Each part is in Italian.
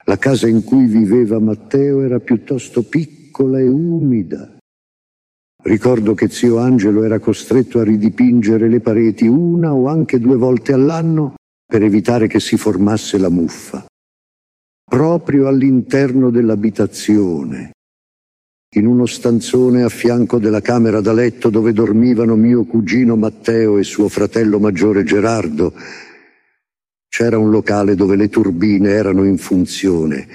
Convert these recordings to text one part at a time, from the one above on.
La casa in cui viveva Matteo era piuttosto piccola e umida. Ricordo che zio Angelo era costretto a ridipingere le pareti una o anche 2 volte all'anno per evitare che si formasse la muffa. Proprio all'interno dell'abitazione, in uno stanzone a fianco della camera da letto dove dormivano mio cugino Matteo e suo fratello maggiore Gerardo, c'era un locale dove le turbine erano in funzione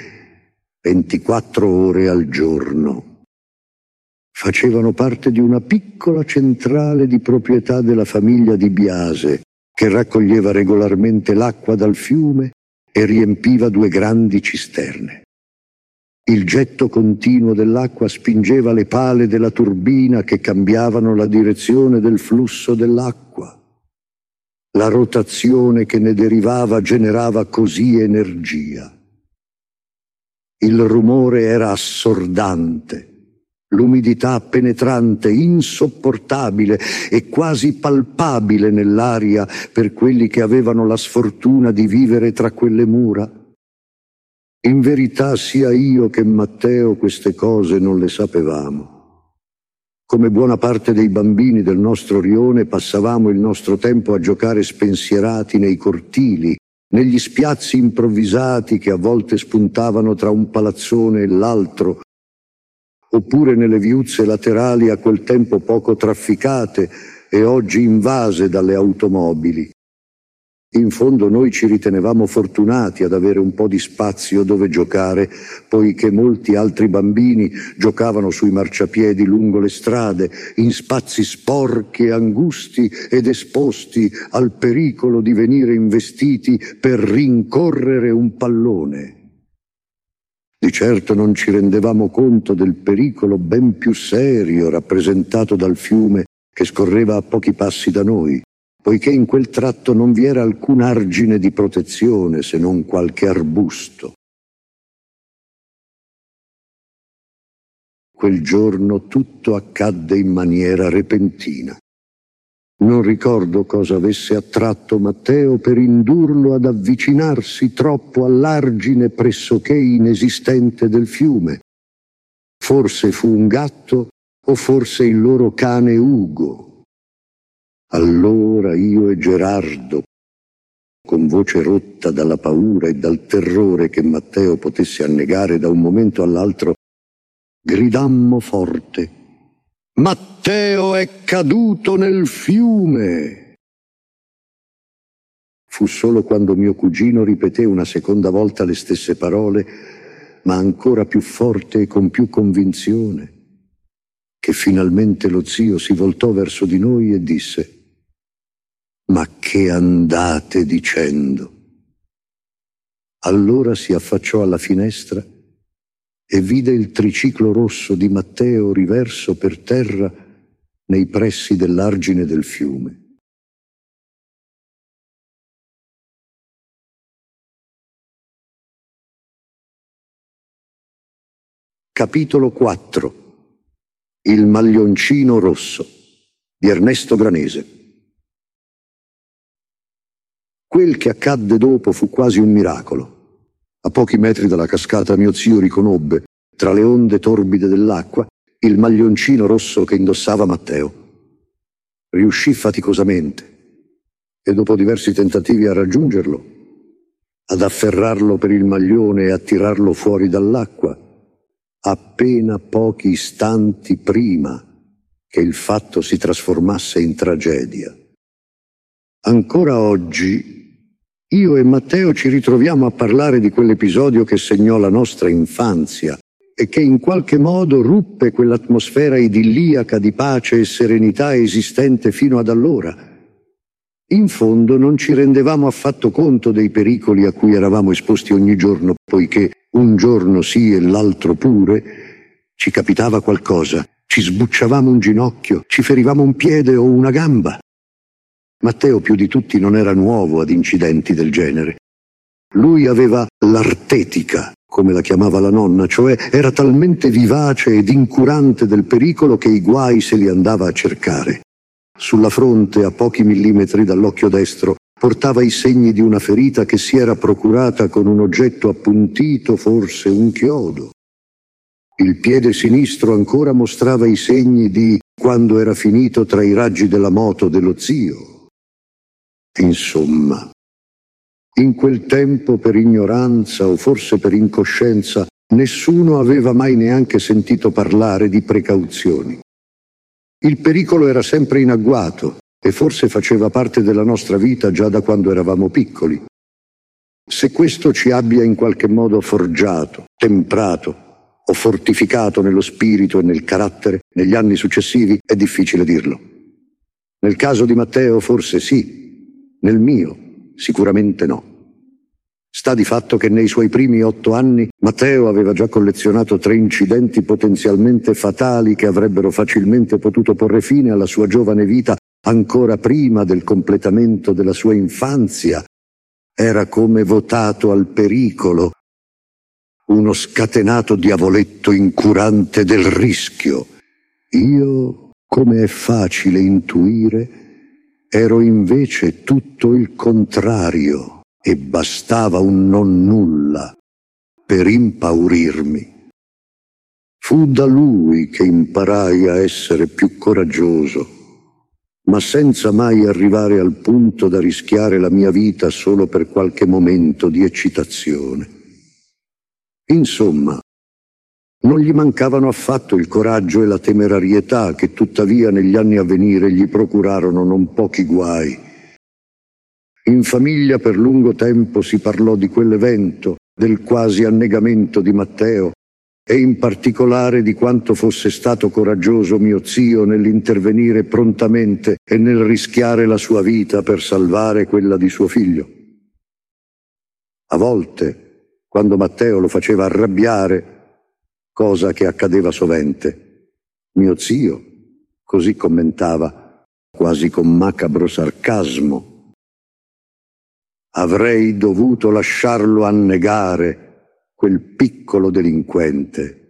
24 ore al giorno. Facevano parte di una piccola centrale di proprietà della famiglia Di Biase, che raccoglieva regolarmente l'acqua dal fiume e riempiva 2 grandi cisterne. Il getto continuo dell'acqua spingeva le pale della turbina che cambiavano la direzione del flusso dell'acqua. La rotazione che ne derivava generava così energia. Il rumore era assordante, l'umidità penetrante, insopportabile e quasi palpabile nell'aria per quelli che avevano la sfortuna di vivere tra quelle mura. In verità sia io che Matteo queste cose non le sapevamo. Come buona parte dei bambini del nostro rione passavamo il nostro tempo a giocare spensierati nei cortili, negli spiazzi improvvisati che a volte spuntavano tra un palazzone e l'altro, oppure nelle viuzze laterali a quel tempo poco trafficate e oggi invase dalle automobili. In fondo noi ci ritenevamo fortunati ad avere un po' di spazio dove giocare, poiché molti altri bambini giocavano sui marciapiedi lungo le strade, in spazi sporchi e angusti ed esposti al pericolo di venire investiti per rincorrere un pallone. Di certo non ci rendevamo conto del pericolo ben più serio rappresentato dal fiume che scorreva a pochi passi da noi, poiché in quel tratto non vi era alcun argine di protezione se non qualche arbusto. Quel giorno tutto accadde in maniera repentina. Non ricordo cosa avesse attratto Matteo per indurlo ad avvicinarsi troppo all'argine pressoché inesistente del fiume. Forse fu un gatto o forse il loro cane Ugo. Allora io e Gerardo, con voce rotta dalla paura e dal terrore che Matteo potesse annegare da un momento all'altro, gridammo forte: «Matteo è caduto nel fiume!» Fu solo quando mio cugino ripeté una seconda volta le stesse parole, ma ancora più forte e con più convinzione, che finalmente lo zio si voltò verso di noi e disse: «Ma che andate dicendo?» Allora si affacciò alla finestra e vide il triciclo rosso di Matteo riverso per terra nei pressi dell'argine del fiume. Capitolo 4. Il maglioncino rosso di Ernesto Granese. Quel che accadde dopo fu quasi un miracolo. A pochi metri dalla cascata mio zio riconobbe, tra le onde torbide dell'acqua, il maglioncino rosso che indossava Matteo. Riuscì faticosamente e dopo diversi tentativi a raggiungerlo, ad afferrarlo per il maglione e a tirarlo fuori dall'acqua, appena pochi istanti prima che il fatto si trasformasse in tragedia. Ancora oggi io e Matteo ci ritroviamo a parlare di quell'episodio che segnò la nostra infanzia e che in qualche modo ruppe quell'atmosfera idilliaca di pace e serenità esistente fino ad allora. In fondo non ci rendevamo affatto conto dei pericoli a cui eravamo esposti ogni giorno, poiché un giorno sì e l'altro pure ci capitava qualcosa, ci sbucciavamo un ginocchio, ci ferivamo un piede o una gamba. Matteo più di tutti non era nuovo ad incidenti del genere. Lui aveva l'artetica, come la chiamava la nonna, cioè era talmente vivace ed incurante del pericolo che i guai se li andava a cercare. Sulla fronte, a pochi millimetri dall'occhio destro, portava i segni di una ferita che si era procurata con un oggetto appuntito, forse un chiodo. Il piede sinistro ancora mostrava i segni di quando era finito tra i raggi della moto dello zio. Insomma, in quel tempo, per ignoranza o forse per incoscienza, nessuno aveva mai neanche sentito parlare di precauzioni. Il pericolo era sempre in agguato e forse faceva parte della nostra vita già da quando eravamo piccoli. Se questo ci abbia in qualche modo forgiato, temprato o fortificato nello spirito e nel carattere negli anni successivi è difficile dirlo. Nel caso di Matteo forse sì, nel mio sicuramente no. Sta di fatto che nei suoi primi 8 anni Matteo aveva già collezionato 3 incidenti potenzialmente fatali che avrebbero facilmente potuto porre fine alla sua giovane vita ancora prima del completamento della sua infanzia. Era come votato al pericolo, uno scatenato diavoletto incurante del rischio. Io, come è facile intuire, ero invece tutto il contrario e bastava un non nulla per impaurirmi. Fu da lui che imparai a essere più coraggioso, ma senza mai arrivare al punto da rischiare la mia vita solo per qualche momento di eccitazione. Insomma, non gli mancavano affatto il coraggio e la temerarietà che tuttavia negli anni a venire gli procurarono non pochi guai. In famiglia per lungo tempo si parlò di quell'evento, del quasi annegamento di Matteo, e in particolare di quanto fosse stato coraggioso mio zio nell'intervenire prontamente e nel rischiare la sua vita per salvare quella di suo figlio. A volte, quando Matteo lo faceva arrabbiare, cosa che accadeva sovente, mio zio, così commentava, quasi con macabro sarcasmo: avrei dovuto lasciarlo annegare, quel piccolo delinquente.